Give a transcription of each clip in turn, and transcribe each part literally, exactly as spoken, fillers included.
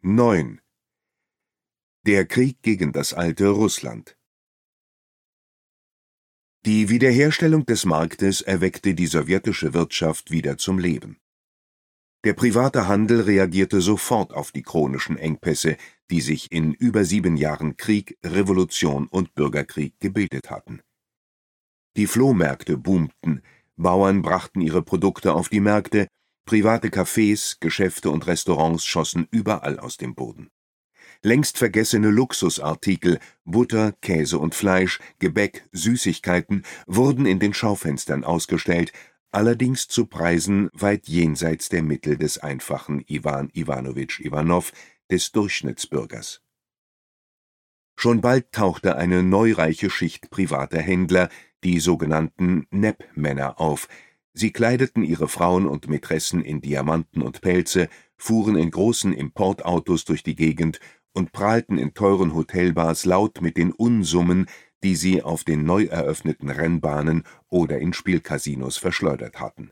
neun. Der Krieg gegen das alte Russland. Die Wiederherstellung des Marktes erweckte die sowjetische Wirtschaft wieder zum Leben. Der private Handel reagierte sofort auf die chronischen Engpässe, die sich in über sieben Jahren Krieg, Revolution und Bürgerkrieg gebildet hatten. Die Flohmärkte boomten, Bauern brachten ihre Produkte auf die Märkte, private Cafés, Geschäfte und Restaurants schossen überall aus dem Boden. Längst vergessene Luxusartikel, Butter, Käse und Fleisch, Gebäck, Süßigkeiten wurden in den Schaufenstern ausgestellt, allerdings zu Preisen weit jenseits der Mittel des einfachen Iwan Iwanowitsch Iwanow, des Durchschnittsbürgers. Schon bald tauchte eine neureiche Schicht privater Händler, die sogenannten Nepp-Männer, auf. Sie kleideten ihre Frauen und Mätressen in Diamanten und Pelze, fuhren in großen Importautos durch die Gegend und prahlten in teuren Hotelbars laut mit den Unsummen, die sie auf den neu eröffneten Rennbahnen oder in Spielcasinos verschleudert hatten.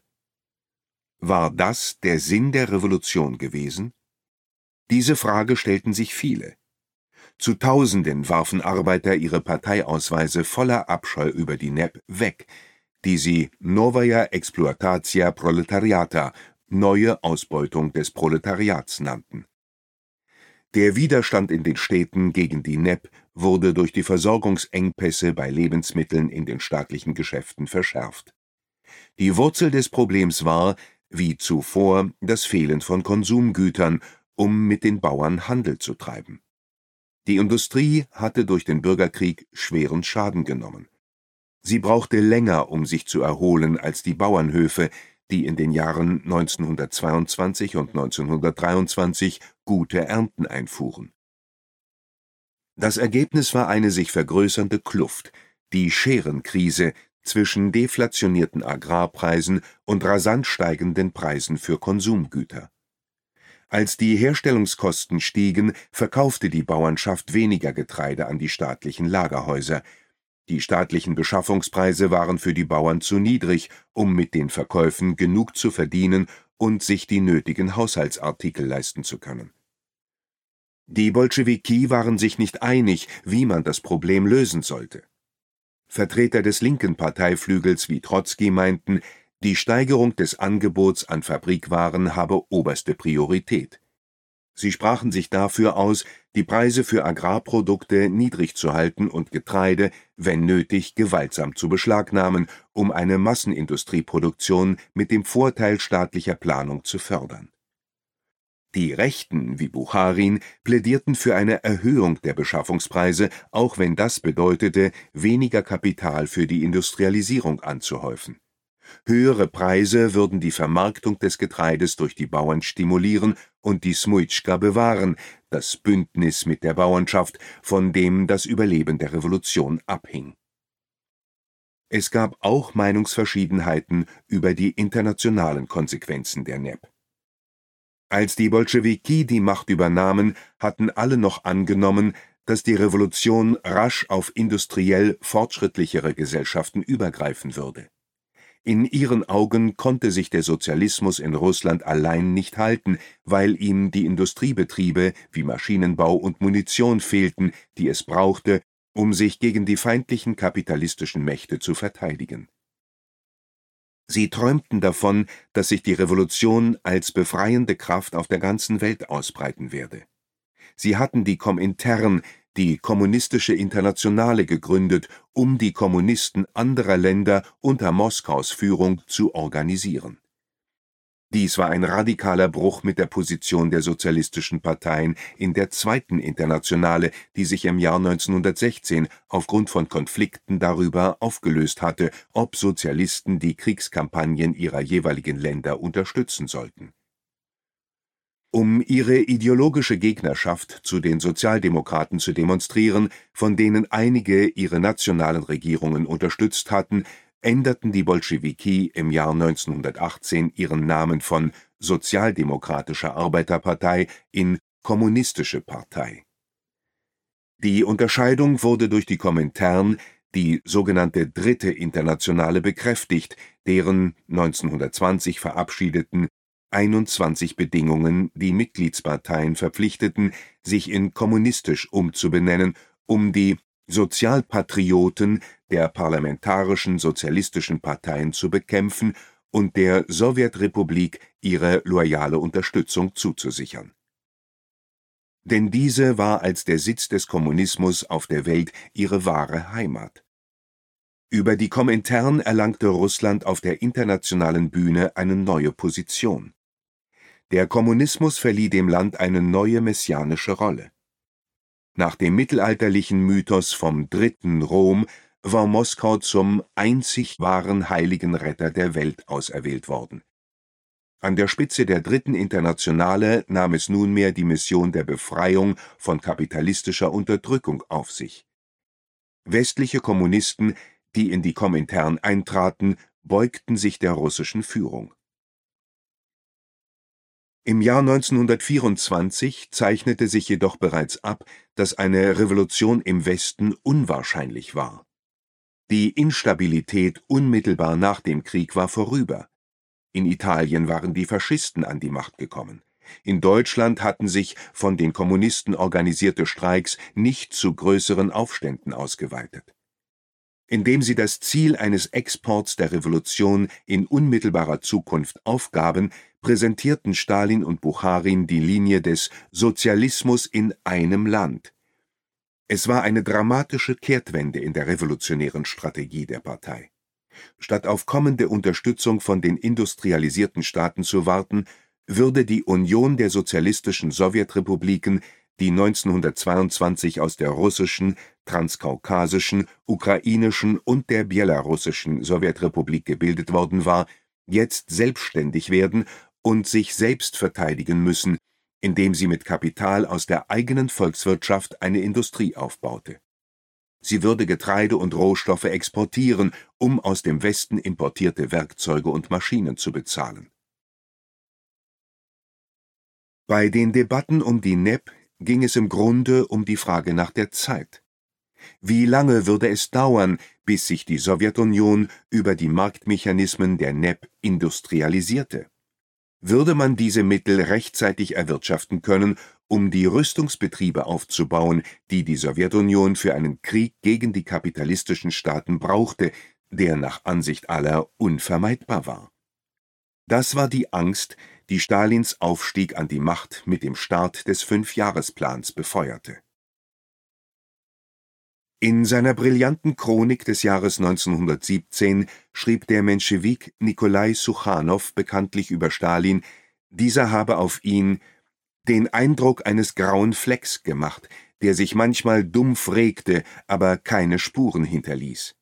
War das der Sinn der Revolution gewesen? Diese Frage stellten sich viele. Zu Tausenden warfen Arbeiter ihre Parteiausweise voller Abscheu über die Nepp weg, die sie Novaya Exploatatia Proletariata, neue Ausbeutung des Proletariats, nannten. Der Widerstand in den Städten gegen die Nepp wurde durch die Versorgungsengpässe bei Lebensmitteln in den staatlichen Geschäften verschärft. Die Wurzel des Problems war, wie zuvor, das Fehlen von Konsumgütern, um mit den Bauern Handel zu treiben. Die Industrie hatte durch den Bürgerkrieg schweren Schaden genommen. Sie brauchte länger, um sich zu erholen, als die Bauernhöfe, die in den Jahren neunzehnhundertzweiundzwanzig und neunzehnhundertdreiundzwanzig gute Ernten einfuhren. Das Ergebnis war eine sich vergrößernde Kluft, die Scherenkrise zwischen deflationierten Agrarpreisen und rasant steigenden Preisen für Konsumgüter. Als die Herstellungskosten stiegen, verkaufte die Bauernschaft weniger Getreide an die staatlichen Lagerhäuser. Die staatlichen Beschaffungspreise waren für die Bauern zu niedrig, um mit den Verkäufen genug zu verdienen und sich die nötigen Haushaltsartikel leisten zu können. Die Bolschewiki waren sich nicht einig, wie man das Problem lösen sollte. Vertreter des linken Parteiflügels wie Trotzki meinten, die Steigerung des Angebots an Fabrikwaren habe oberste Priorität. Sie sprachen sich dafür aus, die Preise für Agrarprodukte niedrig zu halten und Getreide, wenn nötig, gewaltsam zu beschlagnahmen, um eine Massenindustrieproduktion mit dem Vorteil staatlicher Planung zu fördern. Die Rechten wie Bucharin plädierten für eine Erhöhung der Beschaffungspreise, auch wenn das bedeutete, weniger Kapital für die Industrialisierung anzuhäufen. Höhere Preise würden die Vermarktung des Getreides durch die Bauern stimulieren und die Smujtschka bewahren, das Bündnis mit der Bauernschaft, von dem das Überleben der Revolution abhing. Es gab auch Meinungsverschiedenheiten über die internationalen Konsequenzen der Nepp. Als die Bolschewiki die Macht übernahmen, hatten alle noch angenommen, dass die Revolution rasch auf industriell fortschrittlichere Gesellschaften übergreifen würde. In ihren Augen konnte sich der Sozialismus in Russland allein nicht halten, weil ihm die Industriebetriebe wie Maschinenbau und Munition fehlten, die es brauchte, um sich gegen die feindlichen kapitalistischen Mächte zu verteidigen. Sie träumten davon, dass sich die Revolution als befreiende Kraft auf der ganzen Welt ausbreiten werde. Sie hatten die Komintern, die Kommunistische Internationale, gegründet, um die Kommunisten anderer Länder unter Moskaus Führung zu organisieren. Dies war ein radikaler Bruch mit der Position der sozialistischen Parteien in der Zweiten Internationale, die sich im Jahr neunzehnhundertsechzehn aufgrund von Konflikten darüber aufgelöst hatte, ob Sozialisten die Kriegskampagnen ihrer jeweiligen Länder unterstützen sollten. Um ihre ideologische Gegnerschaft zu den Sozialdemokraten zu demonstrieren, von denen einige ihre nationalen Regierungen unterstützt hatten, änderten die Bolschewiki im Jahr neunzehnhundertachtzehn ihren Namen von Sozialdemokratische Arbeiterpartei in Kommunistische Partei. Die Unterscheidung wurde durch die Komintern, die sogenannte Dritte Internationale, bekräftigt, deren neunzehnhundertzwanzig verabschiedeten einundzwanzig Bedingungen die Mitgliedsparteien verpflichteten, sich in kommunistisch umzubenennen, um die Sozialpatrioten der parlamentarischen sozialistischen Parteien zu bekämpfen und der Sowjetrepublik ihre loyale Unterstützung zuzusichern. Denn diese war als der Sitz des Kommunismus auf der Welt ihre wahre Heimat. Über die Komintern erlangte Russland auf der internationalen Bühne eine neue Position. Der Kommunismus verlieh dem Land eine neue messianische Rolle. Nach dem mittelalterlichen Mythos vom dritten Rom war Moskau zum einzig wahren heiligen Retter der Welt auserwählt worden. An der Spitze der Dritten Internationale nahm es nunmehr die Mission der Befreiung von kapitalistischer Unterdrückung auf sich. Westliche Kommunisten, die in die Komintern eintraten, beugten sich der russischen Führung. Im Jahr neunzehnhundertvierundzwanzig zeichnete sich jedoch bereits ab, dass eine Revolution im Westen unwahrscheinlich war. Die Instabilität unmittelbar nach dem Krieg war vorüber. In Italien waren die Faschisten an die Macht gekommen. In Deutschland hatten sich von den Kommunisten organisierte Streiks nicht zu größeren Aufständen ausgeweitet. Indem sie das Ziel eines Exports der Revolution in unmittelbarer Zukunft aufgaben, präsentierten Stalin und Bucharin die Linie des Sozialismus in einem Land. Es war eine dramatische Kehrtwende in der revolutionären Strategie der Partei. Statt auf kommende Unterstützung von den industrialisierten Staaten zu warten, würde die Union der sozialistischen Sowjetrepubliken, die neunzehnhundertzweiundzwanzig aus der russischen, transkaukasischen, ukrainischen und der belarussischen Sowjetrepublik gebildet worden war, jetzt selbstständig werden und sich selbst verteidigen müssen, indem sie mit Kapital aus der eigenen Volkswirtschaft eine Industrie aufbaute. Sie würde Getreide und Rohstoffe exportieren, um aus dem Westen importierte Werkzeuge und Maschinen zu bezahlen. Bei den Debatten um die N E P ging es im Grunde um die Frage nach der Zeit. Wie lange würde es dauern, bis sich die Sowjetunion über die Marktmechanismen der N E P industrialisierte? Würde man diese Mittel rechtzeitig erwirtschaften können, um die Rüstungsbetriebe aufzubauen, die die Sowjetunion für einen Krieg gegen die kapitalistischen Staaten brauchte, der nach Ansicht aller unvermeidbar war? Das war die Angst, die Stalins Aufstieg an die Macht mit dem Start des Fünfjahresplans befeuerte. In seiner brillanten Chronik des Jahres neunzehnhundertsiebzehn schrieb der Menschewik Nikolai Suchanow bekanntlich über Stalin, dieser habe auf ihn den Eindruck eines grauen Flecks gemacht, der sich manchmal dumpf regte, aber keine Spuren hinterließ.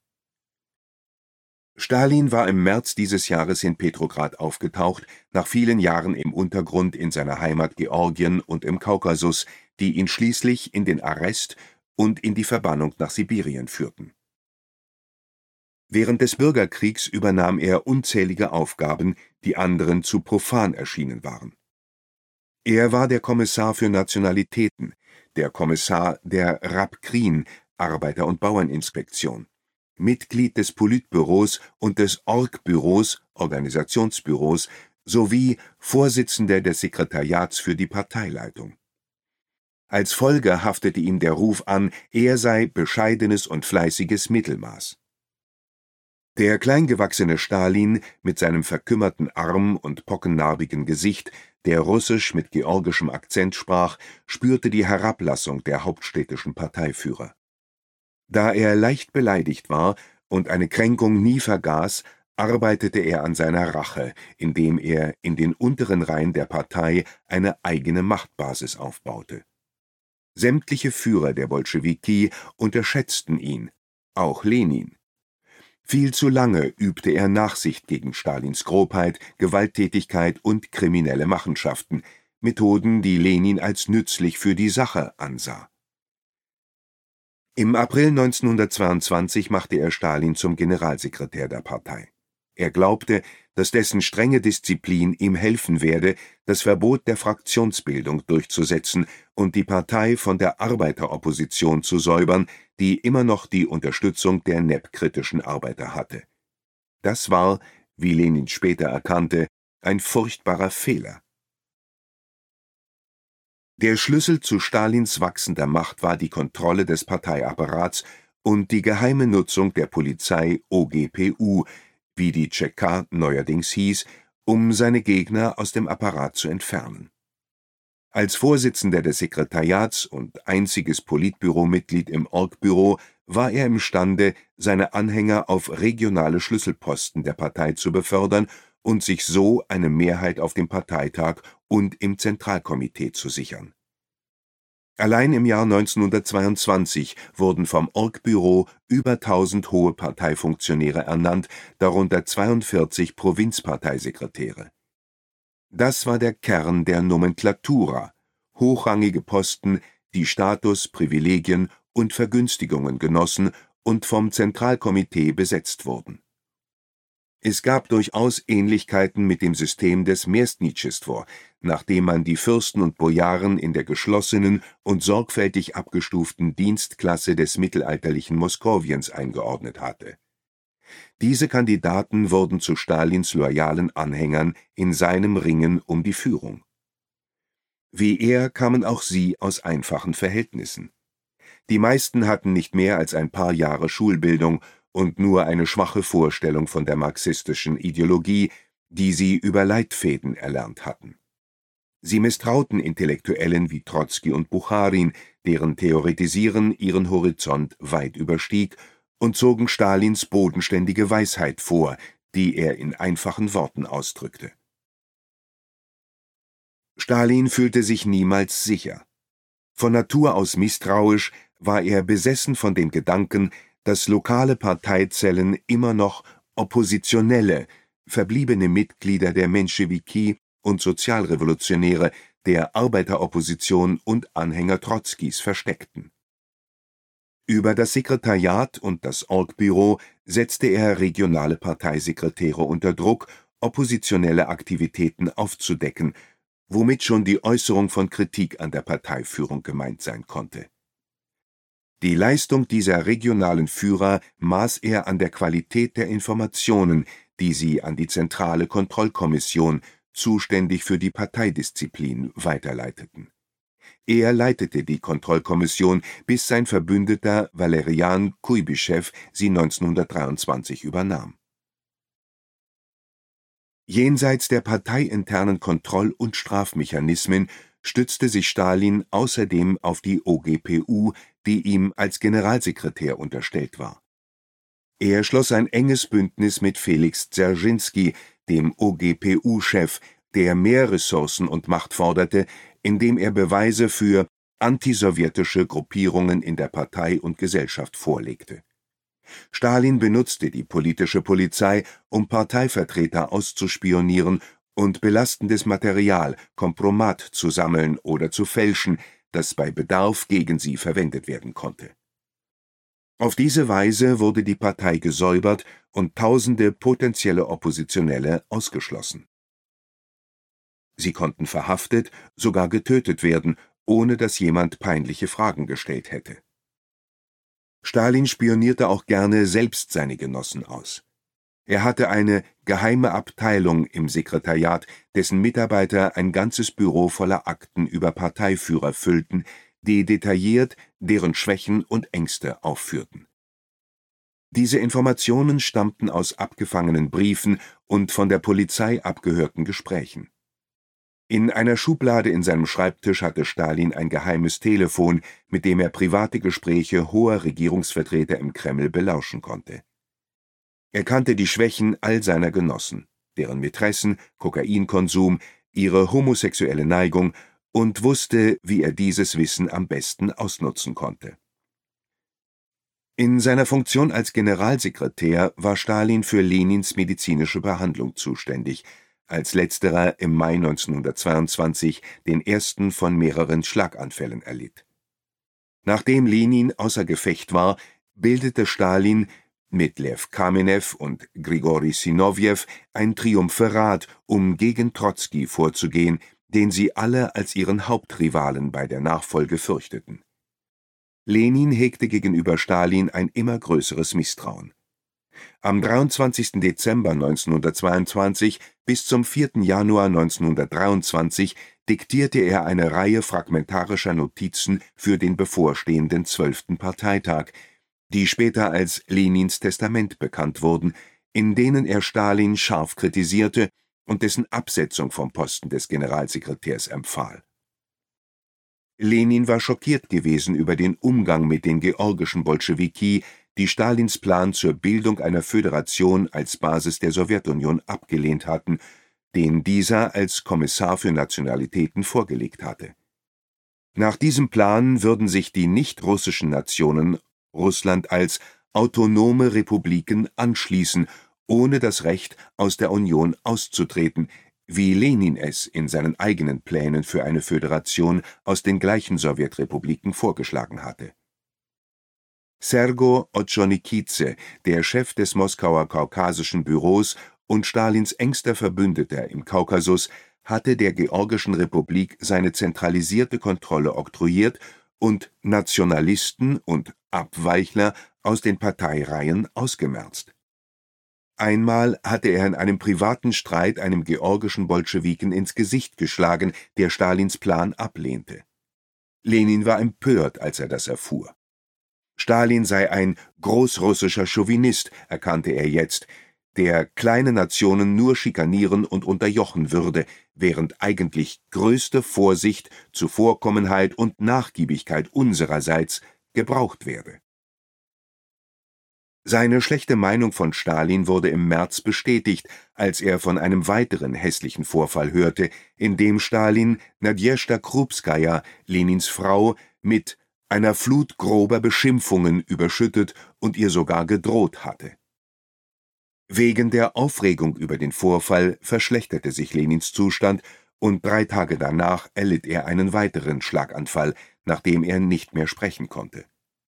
Stalin war im März dieses Jahres in Petrograd aufgetaucht, nach vielen Jahren im Untergrund in seiner Heimat Georgien und im Kaukasus, die ihn schließlich in den Arrest und in die Verbannung nach Sibirien führten. Während des Bürgerkriegs übernahm er unzählige Aufgaben, die anderen zu profan erschienen waren. Er war der Kommissar für Nationalitäten, der Kommissar der Rabkrin, Arbeiter- und Bauerninspektion, Mitglied des Politbüros und des Orgbüros, Organisationsbüros, sowie Vorsitzender des Sekretariats für die Parteileitung. Als Folge haftete ihm der Ruf an, er sei bescheidenes und fleißiges Mittelmaß. Der kleingewachsene Stalin mit seinem verkümmerten Arm und pockennarbigen Gesicht, der Russisch mit georgischem Akzent sprach, spürte die Herablassung der hauptstädtischen Parteiführer. Da er leicht beleidigt war und eine Kränkung nie vergaß, arbeitete er an seiner Rache, indem er in den unteren Reihen der Partei eine eigene Machtbasis aufbaute. Sämtliche Führer der Bolschewiki unterschätzten ihn, auch Lenin. Viel zu lange übte er Nachsicht gegen Stalins Grobheit, Gewalttätigkeit und kriminelle Machenschaften, Methoden, die Lenin als nützlich für die Sache ansah. Im April neunzehnhundertzweiundzwanzig machte er Stalin zum Generalsekretär der Partei. Er glaubte, dass dessen strenge Disziplin ihm helfen werde, das Verbot der Fraktionsbildung durchzusetzen und die Partei von der Arbeiteropposition zu säubern, die immer noch die Unterstützung der N E P-kritischen Arbeiter hatte. Das war, wie Lenin später erkannte, Ein furchtbarer Fehler. Der Schlüssel zu Stalins wachsender Macht war die Kontrolle des Parteiapparats und die geheime Nutzung der Polizei O G P U, wie die Tscheka neuerdings hieß, um seine Gegner aus dem Apparat zu entfernen. Als Vorsitzender des Sekretariats und einziges Politbüromitglied im Orgbüro war er imstande, seine Anhänger auf regionale Schlüsselposten der Partei zu befördern und sich so eine Mehrheit auf dem Parteitag und im Zentralkomitee zu sichern. Allein im Jahr neunzehnhundertzweiundzwanzig wurden vom Orgbüro über tausend hohe Parteifunktionäre ernannt, darunter zweiundvierzig Provinzparteisekretäre. Das war der Kern der Nomenklatura, hochrangige Posten, die Status, Privilegien und Vergünstigungen genossen und vom Zentralkomitee besetzt wurden. Es gab durchaus Ähnlichkeiten mit dem System des Mestnitschestvo, nachdem man die Fürsten und Bojaren in der geschlossenen und sorgfältig abgestuften Dienstklasse des mittelalterlichen Moskowiens eingeordnet hatte. Diese Kandidaten wurden zu Stalins loyalen Anhängern in seinem Ringen um die Führung. Wie er kamen auch sie aus einfachen Verhältnissen. Die meisten hatten nicht mehr als ein paar Jahre Schulbildung und nur eine schwache Vorstellung von der marxistischen Ideologie, die sie über Leitfäden erlernt hatten. Sie misstrauten Intellektuellen wie Trotzki und Bucharin, deren Theoretisieren ihren Horizont weit überstieg, und zogen Stalins bodenständige Weisheit vor, die er in einfachen Worten ausdrückte. Stalin fühlte sich niemals sicher. Von Natur aus misstrauisch war er besessen von dem Gedanken, dass lokale Parteizellen immer noch oppositionelle, verbliebene Mitglieder der Menschewiki und Sozialrevolutionäre, der Arbeiteropposition und Anhänger Trotzkis versteckten. Über das Sekretariat und das Orgbüro setzte er regionale Parteisekretäre unter Druck, oppositionelle Aktivitäten aufzudecken, womit schon die Äußerung von Kritik an der Parteiführung gemeint sein konnte. Die Leistung dieser regionalen Führer maß er an der Qualität der Informationen, die sie an die zentrale Kontrollkommission, zuständig für die Parteidisziplin, weiterleiteten. Er leitete die Kontrollkommission, bis sein Verbündeter Walerian Kuibyschew sie neunzehnhundertdreiundzwanzig übernahm. Jenseits der parteiinternen Kontroll- und Strafmechanismen stützte sich Stalin außerdem auf die O G P U, die ihm als Generalsekretär unterstellt war. Er schloss ein enges Bündnis mit Felix Dserschinski, dem O G P U-Chef, der mehr Ressourcen und Macht forderte, indem er Beweise für antisowjetische Gruppierungen in der Partei und Gesellschaft vorlegte. Stalin benutzte die politische Polizei, um Parteivertreter auszuspionieren und belastendes Material, Kompromat, zu sammeln oder zu fälschen, das bei Bedarf gegen sie verwendet werden konnte. Auf diese Weise wurde die Partei gesäubert und tausende potenzielle Oppositionelle ausgeschlossen. Sie konnten verhaftet, sogar getötet werden, ohne dass jemand peinliche Fragen gestellt hätte. Stalin spionierte auch gerne selbst seine Genossen aus. Er hatte eine geheime Abteilung im Sekretariat, dessen Mitarbeiter ein ganzes Büro voller Akten über Parteiführer füllten, die detailliert deren Schwächen und Ängste aufführten. Diese Informationen stammten aus abgefangenen Briefen und von der Polizei abgehörten Gesprächen. In einer Schublade in seinem Schreibtisch hatte Stalin ein geheimes Telefon, mit dem er private Gespräche hoher Regierungsvertreter im Kreml belauschen konnte. Er kannte die Schwächen all seiner Genossen, deren Mätressen, Kokainkonsum, ihre homosexuelle Neigung, und wusste, wie er dieses Wissen am besten ausnutzen konnte. In seiner Funktion als Generalsekretär war Stalin für Lenins medizinische Behandlung zuständig, als letzterer im Mai neunzehnhundertzweiundzwanzig den ersten von mehreren Schlaganfällen erlitt. Nachdem Lenin außer Gefecht war, bildete Stalin mit Lew Kamenew und Grigori Sinowjew ein Triumvirat, um gegen Trotzki vorzugehen, den sie alle als ihren Hauptrivalen bei der Nachfolge fürchteten. Lenin hegte gegenüber Stalin ein immer größeres Misstrauen. Am dreiundzwanzigsten Dezember neunzehnhundertzweiundzwanzig bis zum vierten Januar neunzehnhundertdreiundzwanzig diktierte er eine Reihe fragmentarischer Notizen für den bevorstehenden zwölften Parteitag, die später als Lenins Testament bekannt wurden, in denen er Stalin scharf kritisierte und dessen Absetzung vom Posten des Generalsekretärs empfahl. Lenin war schockiert gewesen über den Umgang mit den georgischen Bolschewiki, die Stalins Plan zur Bildung einer Föderation als Basis der Sowjetunion abgelehnt hatten, den dieser als Kommissar für Nationalitäten vorgelegt hatte. Nach diesem Plan würden sich die nicht-russischen Nationen Russland als autonome Republiken anschließen, ohne das Recht, aus der Union auszutreten, wie Lenin es in seinen eigenen Plänen für eine Föderation aus den gleichen Sowjetrepubliken vorgeschlagen hatte. Sergo Otschonikize, der Chef des Moskauer Kaukasischen Büros und Stalins engster Verbündeter im Kaukasus, hatte der Georgischen Republik seine zentralisierte Kontrolle oktroyiert und Nationalisten und Abweichler aus den Parteireihen ausgemerzt. Einmal hatte er in einem privaten Streit einem georgischen Bolschewiken ins Gesicht geschlagen, der Stalins Plan ablehnte. Lenin war empört, als er das erfuhr. Stalin sei ein großrussischer Chauvinist, erkannte er jetzt, der kleine Nationen nur schikanieren und unterjochen würde, während eigentlich größte Vorsicht, Zuvorkommenheit und Nachgiebigkeit unsererseits gebraucht werde. Seine schlechte Meinung von Stalin wurde im März bestätigt, als er von einem weiteren hässlichen Vorfall hörte, in dem Stalin Nadjesda Krupskaja, Lenins Frau, mit einer Flut grober Beschimpfungen überschüttet und ihr sogar gedroht hatte. Wegen der Aufregung über den Vorfall verschlechterte sich Lenins Zustand und drei Tage danach erlitt er einen weiteren Schlaganfall, nachdem er nicht mehr sprechen konnte.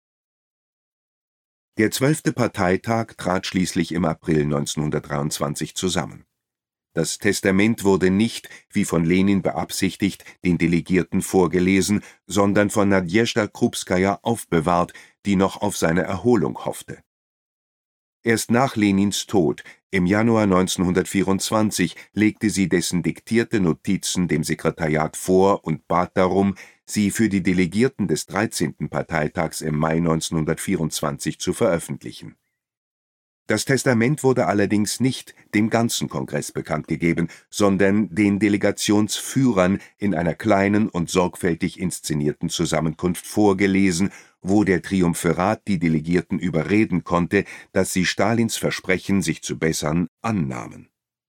Der zwölfte Parteitag trat schließlich im April neunzehnhundertdreiundzwanzig zusammen. Das Testament wurde nicht, wie von Lenin beabsichtigt, den Delegierten vorgelesen, sondern von Nadjesda Krupskaja aufbewahrt, die noch auf seine Erholung hoffte. Erst nach Lenins Tod, im Januar neunzehnhundertvierundzwanzig, legte sie dessen diktierte Notizen dem Sekretariat vor und bat darum, sie für die Delegierten des dreizehnten Parteitags im Mai neunzehnhundertvierundzwanzig zu veröffentlichen. Das Testament wurde allerdings nicht dem ganzen Kongress bekannt gegeben, sondern den Delegationsführern in einer kleinen und sorgfältig inszenierten Zusammenkunft vorgelesen, wo der Triumvirat die Delegierten überreden konnte, dass sie Stalins Versprechen, sich zu bessern, annahmen.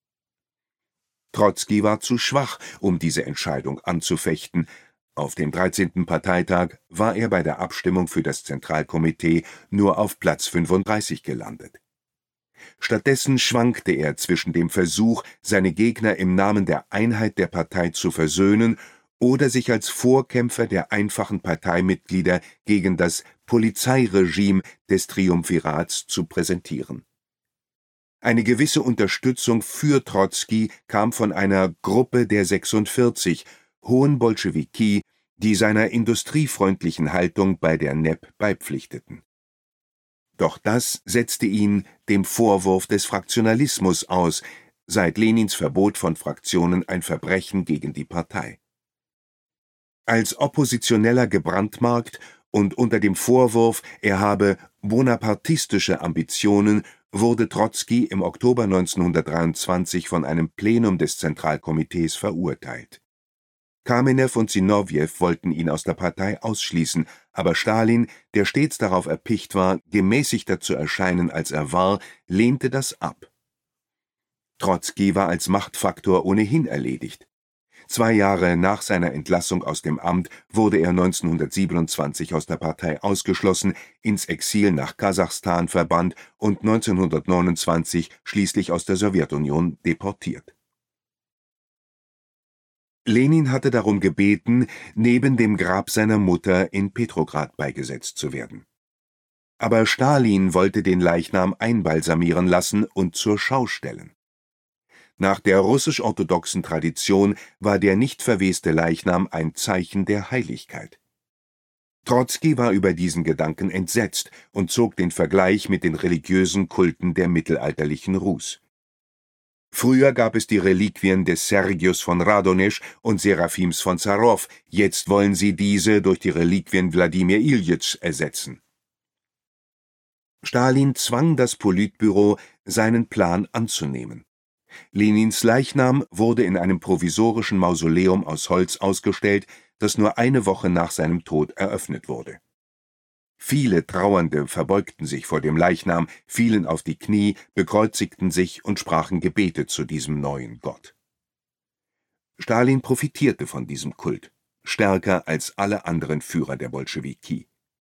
Trotzki war zu schwach, um diese Entscheidung anzufechten. Auf dem dreizehnten Parteitag war er bei der Abstimmung für das Zentralkomitee nur auf Platz fünfunddreißig gelandet. Stattdessen schwankte er zwischen dem Versuch, seine Gegner im Namen der Einheit der Partei zu versöhnen oder sich als Vorkämpfer der einfachen Parteimitglieder gegen das Polizeiregime des Triumvirats zu präsentieren. Eine gewisse Unterstützung für Trotzki kam von einer Gruppe der sechsundvierzig, hohen Bolschewiki, die seiner industriefreundlichen Haltung bei der N E P beipflichteten. Doch das setzte ihn dem Vorwurf des Fraktionalismus aus, seit Lenins Verbot von Fraktionen ein Verbrechen gegen die Partei. Als Oppositioneller gebrandmarkt und unter dem Vorwurf, er habe bonapartistische Ambitionen, wurde Trotzki im Oktober neunzehnhundertdreiundzwanzig von einem Plenum des Zentralkomitees verurteilt. Kamenew und Sinowjew wollten ihn aus der Partei ausschließen, aber Stalin, der stets darauf erpicht war, gemäßigter zu erscheinen als er war, lehnte das ab. Trotzki war als Machtfaktor ohnehin erledigt. Zwei Jahre nach seiner Entlassung aus dem Amt wurde er neunzehnhundertsiebenundzwanzig aus der Partei ausgeschlossen, ins Exil nach Kasachstan verbannt und neunzehnhundertneunundzwanzig schließlich aus der Sowjetunion deportiert. Lenin hatte darum gebeten, neben dem Grab seiner Mutter in Petrograd beigesetzt zu werden. Aber Stalin wollte den Leichnam einbalsamieren lassen und zur Schau stellen. Nach der russisch-orthodoxen Tradition war der nicht verweste Leichnam ein Zeichen der Heiligkeit. Trotzki war über diesen Gedanken entsetzt und zog den Vergleich mit den religiösen Kulten der mittelalterlichen Rus. Früher gab es die Reliquien des Sergius von Radonesch und Seraphims von Sarow, jetzt wollen sie diese durch die Reliquien Wladimir Iljitschs ersetzen. Stalin zwang das Politbüro, seinen Plan anzunehmen. Lenins Leichnam wurde in einem provisorischen Mausoleum aus Holz ausgestellt, das nur eine Woche nach seinem Tod eröffnet wurde. Viele Trauernde verbeugten sich vor dem Leichnam, fielen auf die Knie, bekreuzigten sich und sprachen Gebete zu diesem neuen Gott. Stalin profitierte von diesem Kult, stärker als alle anderen Führer der Bolschewiki.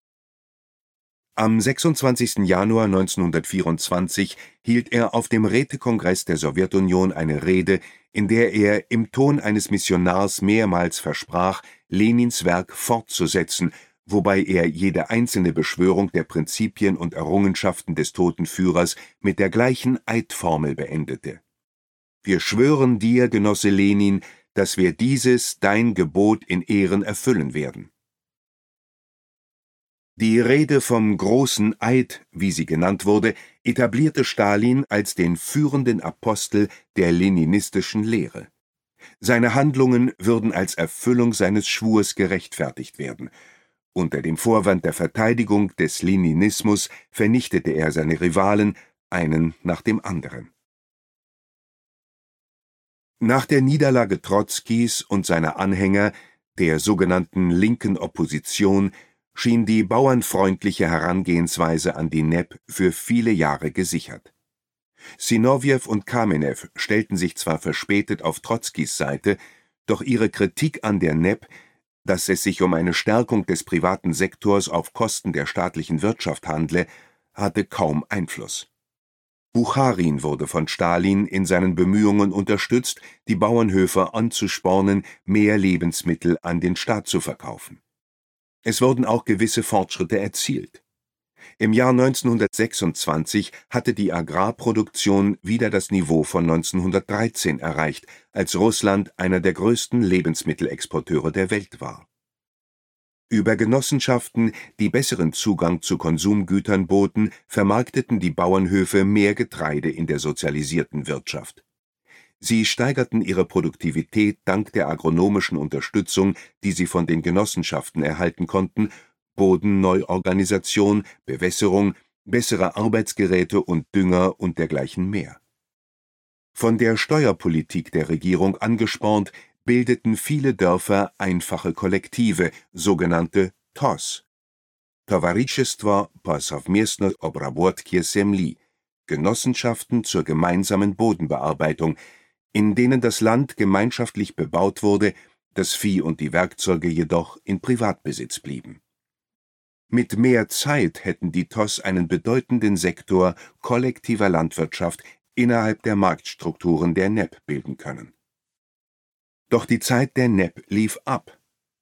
Am sechsundzwanzigsten Januar neunzehnhundertvierundzwanzig hielt er auf dem Rätekongress der Sowjetunion eine Rede, in der er im Ton eines Missionars mehrmals versprach, Lenins Werk fortzusetzen, wobei er jede einzelne Beschwörung der Prinzipien und Errungenschaften des toten Führers mit der gleichen Eidformel beendete: »Wir schwören dir, Genosse Lenin, dass wir dieses, dein Gebot in Ehren erfüllen werden.« Die Rede vom Großen Eid, wie sie genannt wurde, etablierte Stalin als den führenden Apostel der leninistischen Lehre. Seine Handlungen würden als Erfüllung seines Schwurs gerechtfertigt werden. Unter dem Vorwand der Verteidigung des Leninismus vernichtete er seine Rivalen, einen nach dem anderen. Nach der Niederlage Trotzkis und seiner Anhänger, der sogenannten linken Opposition, schien die bauernfreundliche Herangehensweise an die N E P für viele Jahre gesichert. Sinowjew und Kamenew stellten sich zwar verspätet auf Trotzkis Seite, doch ihre Kritik an der N E P, dass es sich um eine Stärkung des privaten Sektors auf Kosten der staatlichen Wirtschaft handle, hatte kaum Einfluss. Bucharin wurde von Stalin in seinen Bemühungen unterstützt, die Bauernhöfe anzuspornen, mehr Lebensmittel an den Staat zu verkaufen. Es wurden auch gewisse Fortschritte erzielt. Im Jahr neunzehnhundertsechsundzwanzig hatte die Agrarproduktion wieder das Niveau von neunzehnhundertdreizehn erreicht, als Russland einer der größten Lebensmittelexporteure der Welt war. Über Genossenschaften, die besseren Zugang zu Konsumgütern boten, vermarkteten die Bauernhöfe mehr Getreide in der sozialisierten Wirtschaft. Sie steigerten ihre Produktivität dank der agronomischen Unterstützung, die sie von den Genossenschaften erhalten konnten, Bodenneuorganisation, Bewässerung, bessere Arbeitsgeräte und Dünger und dergleichen mehr. Von der Steuerpolitik der Regierung angespornt, bildeten viele Dörfer einfache Kollektive, sogenannte T O S, Towarzystwo po Совместной Обработке Земли, Genossenschaften zur gemeinsamen Bodenbearbeitung, in denen das Land gemeinschaftlich bebaut wurde, das Vieh und die Werkzeuge jedoch in Privatbesitz blieben. Mit mehr Zeit hätten die T O S einen bedeutenden Sektor kollektiver Landwirtschaft innerhalb der Marktstrukturen der N E P bilden können. Doch die Zeit der N E P lief ab.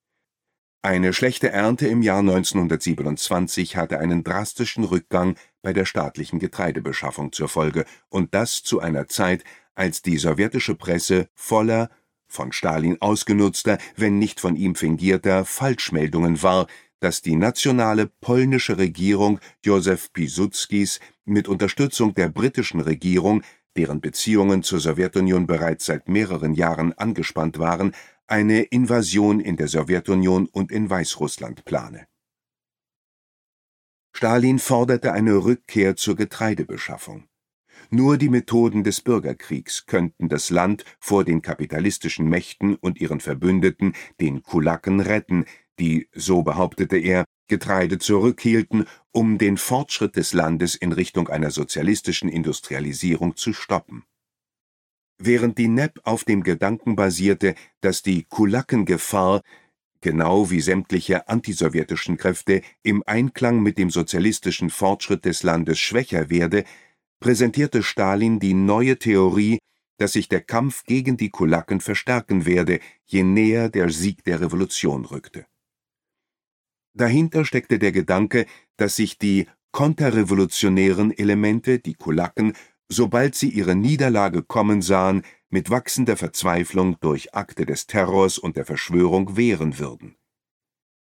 Eine schlechte Ernte im Jahr neunzehnhundertsiebenundzwanzig hatte einen drastischen Rückgang bei der staatlichen Getreidebeschaffung zur Folge, und das zu einer Zeit, als die sowjetische Presse voller, von Stalin ausgenutzter, wenn nicht von ihm fingierter, Falschmeldungen war, dass die nationale polnische Regierung Józef Piłsudskis mit Unterstützung der britischen Regierung, deren Beziehungen zur Sowjetunion bereits seit mehreren Jahren angespannt waren, eine Invasion in der Sowjetunion und in Weißrussland plane. Stalin forderte eine Rückkehr zur Getreidebeschaffung. Nur die Methoden des Bürgerkriegs könnten das Land vor den kapitalistischen Mächten und ihren Verbündeten, den Kulaken, retten, die, so behauptete er, Getreide zurückhielten, um den Fortschritt des Landes in Richtung einer sozialistischen Industrialisierung zu stoppen. Während die N E P auf dem Gedanken basierte, dass die Kulakengefahr, genau wie sämtliche antisowjetischen Kräfte, im Einklang mit dem sozialistischen Fortschritt des Landes schwächer werde, präsentierte Stalin die neue Theorie, dass sich der Kampf gegen die Kulaken verstärken werde, je näher der Sieg der Revolution rückte. Dahinter steckte der Gedanke, dass sich die konterrevolutionären Elemente, die Kulaken, sobald sie ihre Niederlage kommen sahen, mit wachsender Verzweiflung durch Akte des Terrors und der Verschwörung wehren würden.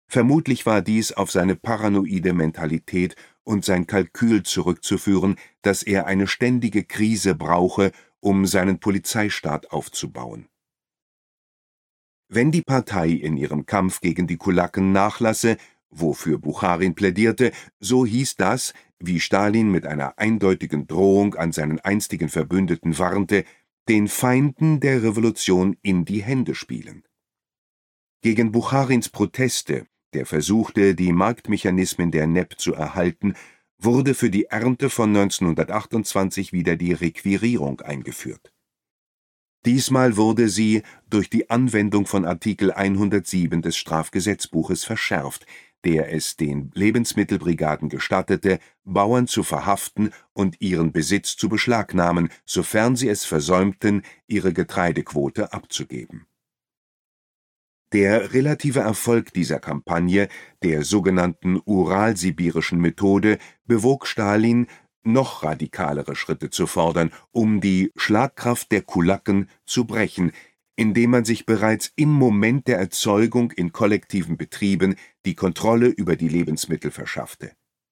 Vermutlich war dies auf seine paranoide Mentalität und sein Kalkül zurückzuführen, dass er eine ständige Krise brauche, um seinen Polizeistaat aufzubauen. Wenn die Partei in ihrem Kampf gegen die Kulaken nachlasse, wofür Bucharin plädierte, so hieß das, wie Stalin mit einer eindeutigen Drohung an seinen einstigen Verbündeten warnte, den Feinden der Revolution in die Hände spielen. Gegen Bucharins Proteste, der versuchte, die Marktmechanismen der N E P zu erhalten, wurde für die Ernte von neunzehnhundertachtundzwanzig wieder die Requirierung eingeführt. Diesmal wurde sie durch die Anwendung von Artikel hundertsieben des Strafgesetzbuches verschärft, der es den Lebensmittelbrigaden gestattete, Bauern zu verhaften und ihren Besitz zu beschlagnahmen, sofern sie es versäumten, ihre Getreidequote abzugeben. Der relative Erfolg dieser Kampagne, der sogenannten uralsibirischen Methode, bewog Stalin, noch radikalere Schritte zu fordern, um die Schlagkraft der Kulaken zu brechen, indem man sich bereits im Moment der Erzeugung in kollektiven Betrieben die Kontrolle über die Lebensmittel verschaffte.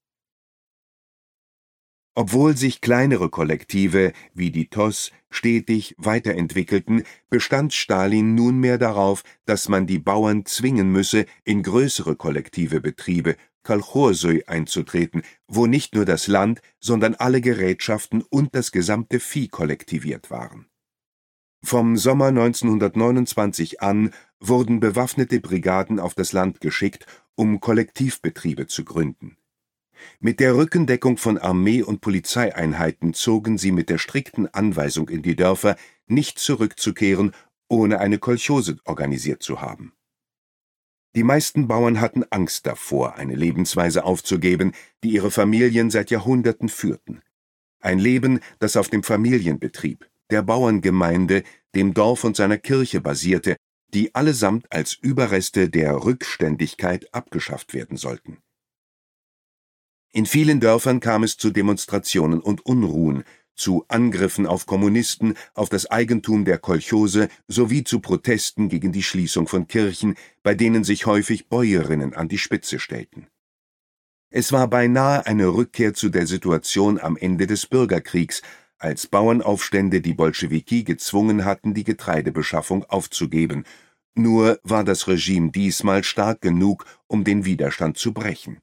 Obwohl sich kleinere Kollektive wie die T O S stetig weiterentwickelten, bestand Stalin nunmehr darauf, dass man die Bauern zwingen müsse, in größere kollektive Betriebe, Kolchosy, einzutreten, wo nicht nur das Land, sondern alle Gerätschaften und das gesamte Vieh kollektiviert waren. Vom Sommer neunzehnhundertneunundzwanzig an wurden bewaffnete Brigaden auf das Land geschickt, um Kollektivbetriebe zu gründen. Mit der Rückendeckung von Armee- und Polizeieinheiten zogen sie mit der strikten Anweisung in die Dörfer, nicht zurückzukehren, ohne eine Kolchose organisiert zu haben. Die meisten Bauern hatten Angst davor, eine Lebensweise aufzugeben, die ihre Familien seit Jahrhunderten führten. Ein Leben, das auf dem Familienbetrieb, der Bauerngemeinde, dem Dorf und seiner Kirche basierte, die allesamt als Überreste der Rückständigkeit abgeschafft werden sollten. In vielen Dörfern kam es zu Demonstrationen und Unruhen, zu Angriffen auf Kommunisten, auf das Eigentum der Kolchose sowie zu Protesten gegen die Schließung von Kirchen, bei denen sich häufig Bäuerinnen an die Spitze stellten. Es war beinahe eine Rückkehr zu der Situation am Ende des Bürgerkriegs, als Bauernaufstände die Bolschewiki gezwungen hatten, die Getreidebeschaffung aufzugeben. Nur war das Regime diesmal stark genug, um den Widerstand zu brechen.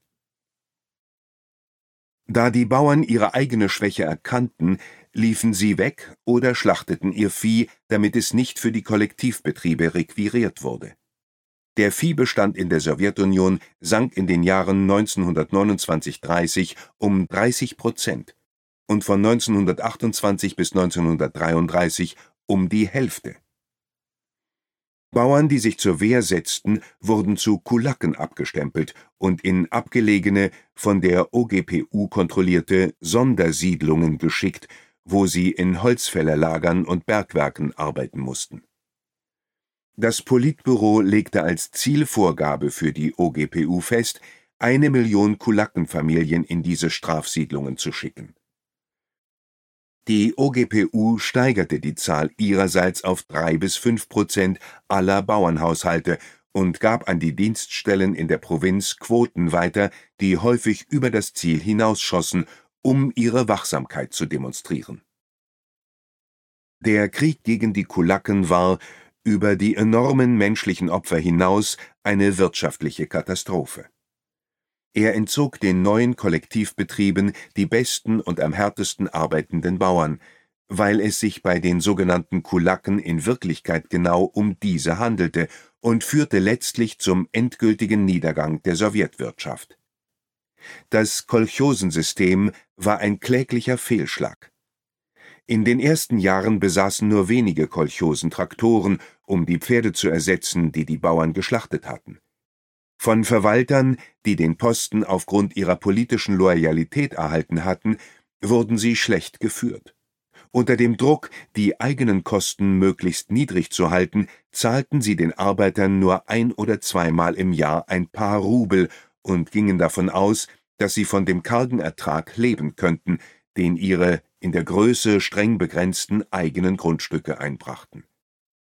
Da die Bauern ihre eigene Schwäche erkannten, liefen sie weg oder schlachteten ihr Vieh, damit es nicht für die Kollektivbetriebe requiriert wurde. Der Viehbestand in der Sowjetunion sank in den Jahren neunzehnhundertneunundzwanzig dreißig um dreißig Prozent und von neunzehnhundertachtundzwanzig bis neunzehnhundertdreiunddreißig um die Hälfte. Bauern, die sich zur Wehr setzten, wurden zu Kulaken abgestempelt und in abgelegene, von der O G P U kontrollierte Sondersiedlungen geschickt, wo sie in Holzfällerlagern und Bergwerken arbeiten mussten. Das Politbüro legte als Zielvorgabe für die O G P U fest, eine Million Kulakenfamilien in diese Strafsiedlungen zu schicken. Die O G P U steigerte die Zahl ihrerseits auf drei bis fünf Prozent aller Bauernhaushalte und gab an die Dienststellen in der Provinz Quoten weiter, die häufig über das Ziel hinausschossen, um ihre Wachsamkeit zu demonstrieren. Der Krieg gegen die Kulaken war, über die enormen menschlichen Opfer hinaus, eine wirtschaftliche Katastrophe. Er entzog den neuen Kollektivbetrieben die besten und am härtesten arbeitenden Bauern, weil es sich bei den sogenannten Kulaken in Wirklichkeit genau um diese handelte, und führte letztlich zum endgültigen Niedergang der Sowjetwirtschaft. Das Kolchosensystem war ein kläglicher Fehlschlag. In den ersten Jahren besaßen nur wenige Kolchosen Traktoren, um die Pferde zu ersetzen, die die Bauern geschlachtet hatten. Von Verwaltern, die den Posten aufgrund ihrer politischen Loyalität erhalten hatten, wurden sie schlecht geführt. Unter dem Druck, die eigenen Kosten möglichst niedrig zu halten, zahlten sie den Arbeitern nur ein- oder zweimal im Jahr ein paar Rubel und gingen davon aus, dass sie von dem kargen Ertrag leben könnten, den ihre in der Größe streng begrenzten eigenen Grundstücke einbrachten.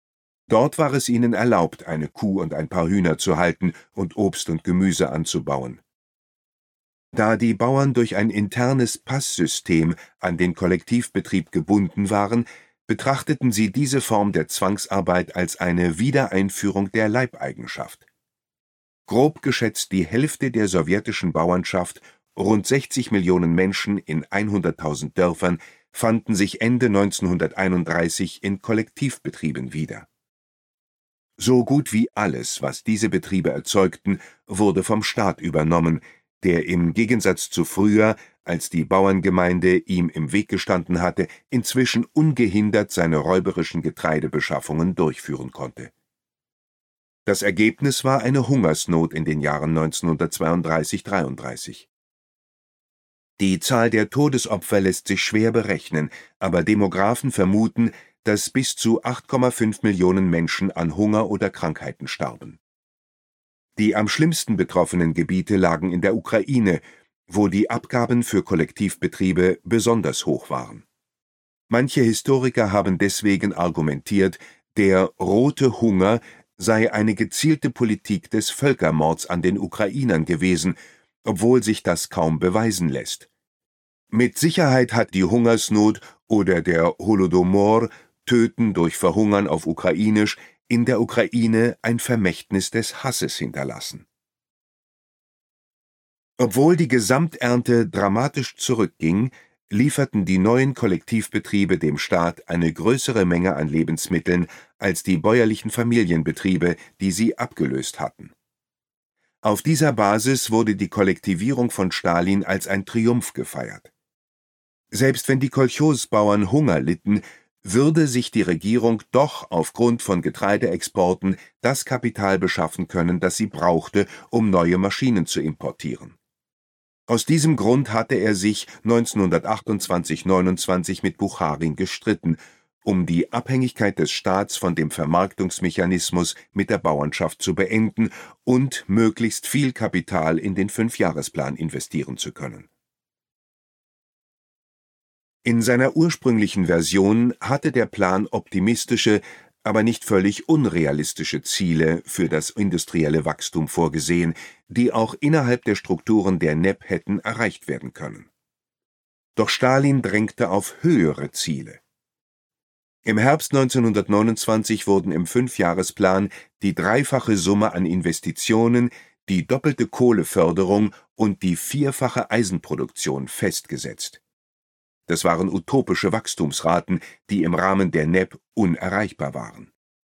Dort war es ihnen erlaubt, eine Kuh und ein paar Hühner zu halten und Obst und Gemüse anzubauen. Da die Bauern durch ein internes Passsystem an den Kollektivbetrieb gebunden waren, betrachteten sie diese Form der Zwangsarbeit als eine Wiedereinführung der Leibeigenschaft. Grob geschätzt die Hälfte der sowjetischen Bauernschaft, rund sechzig Millionen Menschen in hunderttausend Dörfern, fanden sich Ende neunzehnhunderteinunddreißig in Kollektivbetrieben wieder. So gut wie alles, was diese Betriebe erzeugten, wurde vom Staat übernommen, der im Gegensatz zu früher, als die Bauerngemeinde ihm im Weg gestanden hatte, inzwischen ungehindert seine räuberischen Getreidebeschaffungen durchführen konnte. Das Ergebnis war eine Hungersnot in den Jahren neunzehnhundertzweiunddreißig dreiunddreißig. Die Zahl der Todesopfer lässt sich schwer berechnen, aber Demographen vermuten, dass bis zu acht Komma fünf Millionen Menschen an Hunger oder Krankheiten starben. Die am schlimmsten betroffenen Gebiete lagen in der Ukraine, wo die Abgaben für Kollektivbetriebe besonders hoch waren. Manche Historiker haben deswegen argumentiert, der Rote Hunger sei eine gezielte Politik des Völkermords an den Ukrainern gewesen, obwohl sich das kaum beweisen lässt. Mit Sicherheit hat die Hungersnot oder der Holodomor, Töten durch Verhungern auf Ukrainisch, in der Ukraine ein Vermächtnis des Hasses hinterlassen. Obwohl die Gesamternte dramatisch zurückging, lieferten die neuen Kollektivbetriebe dem Staat eine größere Menge an Lebensmitteln als die bäuerlichen Familienbetriebe, die sie abgelöst hatten. Auf dieser Basis wurde die Kollektivierung von Stalin als ein Triumph gefeiert. Selbst wenn die Kolchosbauern Hunger litten, würde sich die Regierung doch aufgrund von Getreideexporten das Kapital beschaffen können, das sie brauchte, um neue Maschinen zu importieren. Aus diesem Grund hatte er sich neunzehnhundertachtundzwanzig neunundzwanzig mit Bucharin gestritten, um die Abhängigkeit des Staats von dem Vermarktungsmechanismus mit der Bauernschaft zu beenden und möglichst viel Kapital in den Fünfjahresplan investieren zu können. In seiner ursprünglichen Version hatte der Plan optimistische, aber nicht völlig unrealistische Ziele für das industrielle Wachstum vorgesehen, die auch innerhalb der Strukturen der N E P hätten erreicht werden können. Doch Stalin drängte auf höhere Ziele. Im Herbst neunzehnhundertneunundzwanzig wurden im Fünfjahresplan die dreifache Summe an Investitionen, die doppelte Kohleförderung und die vierfache Eisenproduktion festgesetzt. Das waren utopische Wachstumsraten, die im Rahmen der N E P unerreichbar waren.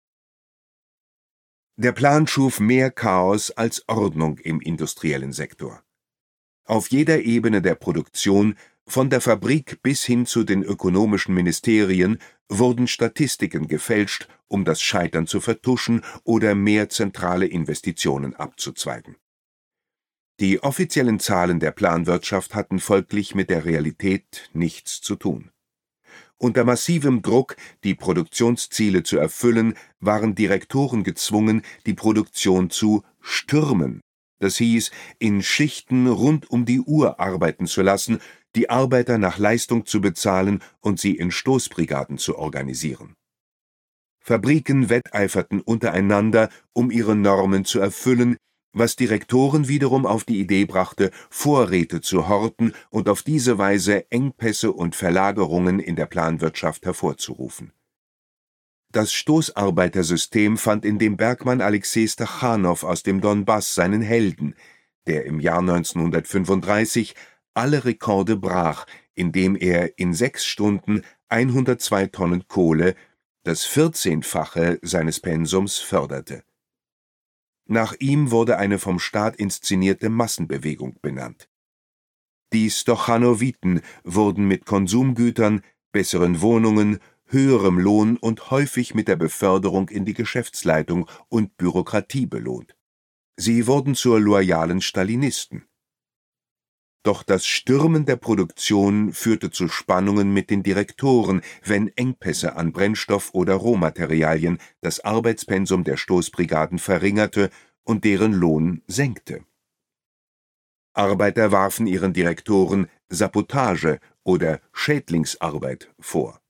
Der Plan schuf mehr Chaos als Ordnung im industriellen Sektor. Auf jeder Ebene der Produktion, von der Fabrik bis hin zu den ökonomischen Ministerien, wurden Statistiken gefälscht, um das Scheitern zu vertuschen oder mehr zentrale Investitionen abzuzweigen. Die offiziellen Zahlen der Planwirtschaft hatten folglich mit der Realität nichts zu tun. Unter massivem Druck, die Produktionsziele zu erfüllen, waren Direktoren gezwungen, die Produktion zu stürmen. Das hieß, in Schichten rund um die Uhr arbeiten zu lassen, die Arbeiter nach Leistung zu bezahlen und sie in Stoßbrigaden zu organisieren. Fabriken wetteiferten untereinander, um ihre Normen zu erfüllen, was Direktoren wiederum auf die Idee brachte, Vorräte zu horten und auf diese Weise Engpässe und Verlagerungen in der Planwirtschaft hervorzurufen. Das Stoßarbeitersystem fand in dem Bergmann Alexei Stachanow aus dem Donbass seinen Helden, der im Jahr neunzehnhundertfünfunddreißig alle Rekorde brach, indem er in sechs Stunden hundertzwei Tonnen Kohle, das vierzehnfache seines Pensums, förderte. Nach ihm wurde eine vom Staat inszenierte Massenbewegung benannt. Die Stochanowiten wurden mit Konsumgütern, besseren Wohnungen, höherem Lohn und häufig mit der Beförderung in die Geschäftsleitung und Bürokratie belohnt. Sie wurden zur loyalen Stalinisten. Doch das Stürmen der Produktion führte zu Spannungen mit den Direktoren, wenn Engpässe an Brennstoff oder Rohmaterialien das Arbeitspensum der Stoßbrigaden verringerte und deren Lohn senkte. Arbeiter warfen ihren Direktoren Sabotage oder Schädlingsarbeit vor.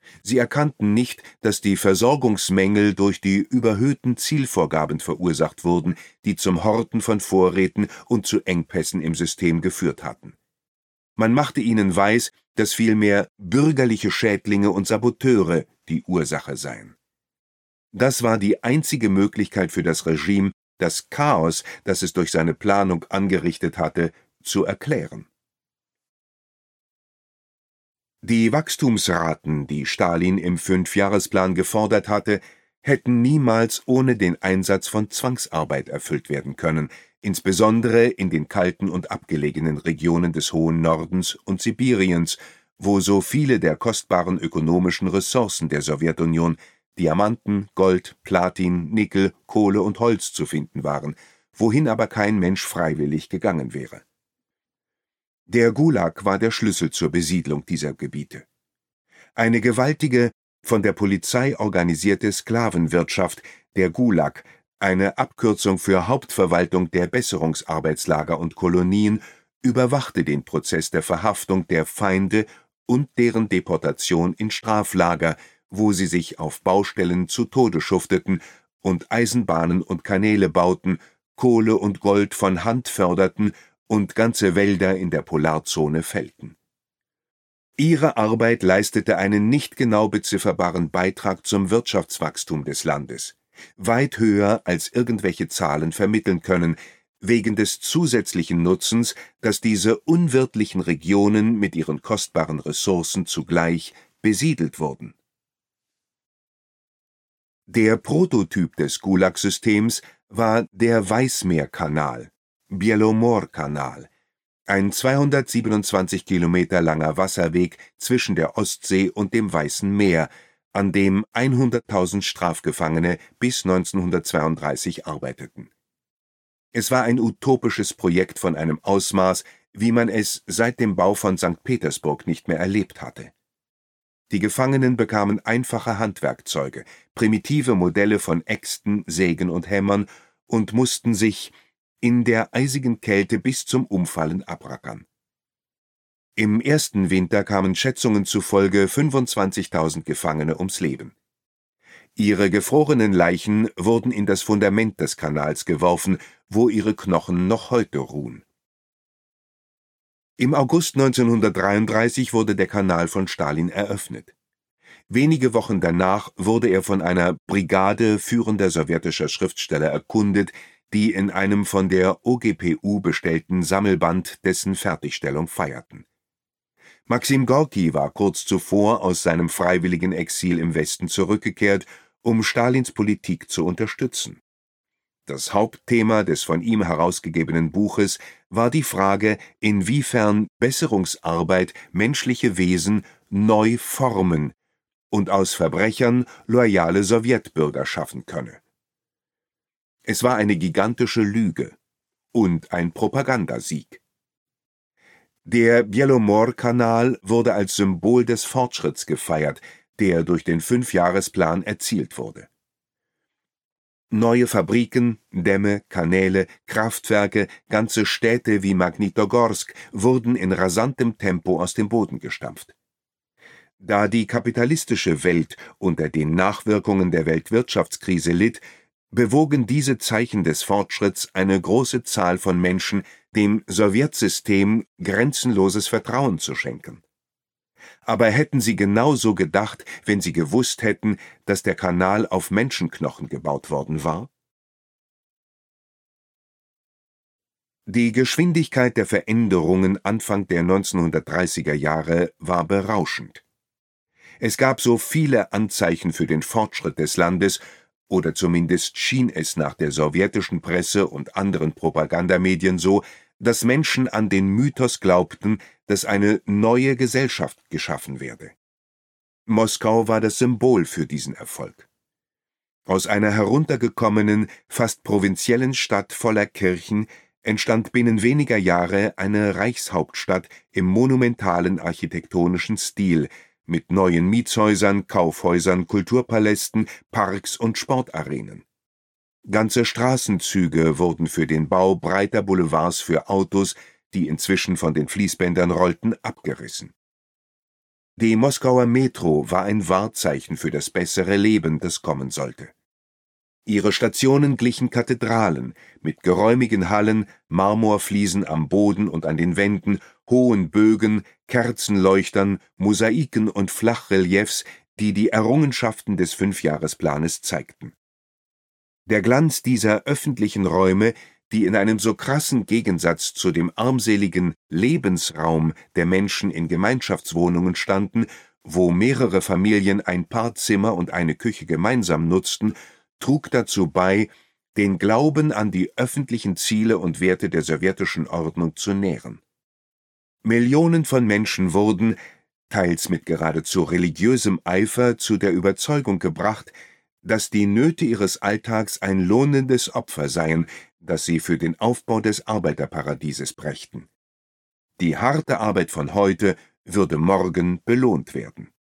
Sie erkannten nicht, dass die Versorgungsmängel durch die überhöhten Zielvorgaben verursacht wurden, die zum Horten von Vorräten und zu Engpässen im System geführt hatten. Man machte ihnen weis, dass vielmehr bürgerliche Schädlinge und Saboteure die Ursache seien. Das war die einzige Möglichkeit für das Regime, das Chaos, das es durch seine Planung angerichtet hatte, zu erklären. Die Wachstumsraten, die Stalin im Fünfjahresplan gefordert hatte, hätten niemals ohne den Einsatz von Zwangsarbeit erfüllt werden können, insbesondere in den kalten und abgelegenen Regionen des hohen Nordens und Sibiriens, wo so viele der kostbaren ökonomischen Ressourcen der Sowjetunion, Diamanten, Gold, Platin, Nickel, Kohle und Holz, zu finden waren, wohin aber kein Mensch freiwillig gegangen wäre. Der Gulag war der Schlüssel zur Besiedlung dieser Gebiete. Eine gewaltige, von der Polizei organisierte Sklavenwirtschaft, der Gulag, eine Abkürzung für Hauptverwaltung der Besserungsarbeitslager und Kolonien, überwachte den Prozess der Verhaftung der Feinde und deren Deportation in Straflager, wo sie sich auf Baustellen zu Tode schufteten und Eisenbahnen und Kanäle bauten, Kohle und Gold von Hand förderten und ganze Wälder in der Polarzone fällten. Ihre Arbeit leistete einen nicht genau bezifferbaren Beitrag zum Wirtschaftswachstum des Landes, weit höher als irgendwelche Zahlen vermitteln können, wegen des zusätzlichen Nutzens, das diese unwirtlichen Regionen mit ihren kostbaren Ressourcen zugleich besiedelt wurden. Der Prototyp des Gulag-Systems war der Weißmeerkanal, Bielomor-Kanal, ein zweihundertsiebenundzwanzig Kilometer langer Wasserweg zwischen der Ostsee und dem Weißen Meer, an dem hunderttausend Strafgefangene bis neunzehnhundertzweiunddreißig arbeiteten. Es war ein utopisches Projekt von einem Ausmaß, wie man es seit dem Bau von Sankt Petersburg nicht mehr erlebt hatte. Die Gefangenen bekamen einfache Handwerkzeuge, primitive Modelle von Äxten, Sägen und Hämmern und mussten sich in der eisigen Kälte bis zum Umfallen abrackern. Im ersten Winter kamen Schätzungen zufolge fünfundzwanzigtausend Gefangene ums Leben. Ihre gefrorenen Leichen wurden in das Fundament des Kanals geworfen, wo ihre Knochen noch heute ruhen. Im August neunzehnhundertdreiunddreißig wurde der Kanal von Stalin eröffnet. Wenige Wochen danach wurde er von einer Brigade führender sowjetischer Schriftsteller erkundet, die in einem von der O G P U bestellten Sammelband dessen Fertigstellung feierten. Maxim Gorki war kurz zuvor aus seinem freiwilligen Exil im Westen zurückgekehrt, um Stalins Politik zu unterstützen. Das Hauptthema des von ihm herausgegebenen Buches war die Frage, inwiefern Besserungsarbeit menschliche Wesen neu formen und aus Verbrechern loyale Sowjetbürger schaffen könne. Es war eine gigantische Lüge und ein Propagandasieg. Der Bielomor-Kanal wurde als Symbol des Fortschritts gefeiert, der durch den Fünfjahresplan erzielt wurde. Neue Fabriken, Dämme, Kanäle, Kraftwerke, ganze Städte wie Magnitogorsk wurden in rasantem Tempo aus dem Boden gestampft. Da die kapitalistische Welt unter den Nachwirkungen der Weltwirtschaftskrise litt, bewogen diese Zeichen des Fortschritts eine große Zahl von Menschen, dem Sowjetsystem grenzenloses Vertrauen zu schenken. Aber hätten sie genauso gedacht, wenn sie gewusst hätten, dass der Kanal auf Menschenknochen gebaut worden war? Die Geschwindigkeit der Veränderungen Anfang der neunzehnhundertdreißiger Jahre war berauschend. Es gab so viele Anzeichen für den Fortschritt des Landes, oder zumindest schien es nach der sowjetischen Presse und anderen Propagandamedien so, dass Menschen an den Mythos glaubten, dass eine neue Gesellschaft geschaffen werde. Moskau war das Symbol für diesen Erfolg. Aus einer heruntergekommenen, fast provinziellen Stadt voller Kirchen entstand binnen weniger Jahre eine Reichshauptstadt im monumentalen architektonischen Stil, mit neuen Mietshäusern, Kaufhäusern, Kulturpalästen, Parks und Sportarenen. Ganze Straßenzüge wurden für den Bau breiter Boulevards für Autos, die inzwischen von den Fließbändern rollten, abgerissen. Die Moskauer Metro war ein Wahrzeichen für das bessere Leben, das kommen sollte. Ihre Stationen glichen Kathedralen, mit geräumigen Hallen, Marmorfliesen am Boden und an den Wänden, hohen Bögen, Kerzenleuchtern, Mosaiken und Flachreliefs, die die Errungenschaften des Fünfjahresplanes zeigten. Der Glanz dieser öffentlichen Räume, die in einem so krassen Gegensatz zu dem armseligen Lebensraum der Menschen in Gemeinschaftswohnungen standen, wo mehrere Familien ein Paar Zimmer und eine Küche gemeinsam nutzten, trug dazu bei, den Glauben an die öffentlichen Ziele und Werte der sowjetischen Ordnung zu nähren. Millionen von Menschen wurden, teils mit geradezu religiösem Eifer, zu der Überzeugung gebracht, dass die Nöte ihres Alltags ein lohnendes Opfer seien, das sie für den Aufbau des Arbeiterparadieses brächten. Die harte Arbeit von heute würde morgen belohnt werden.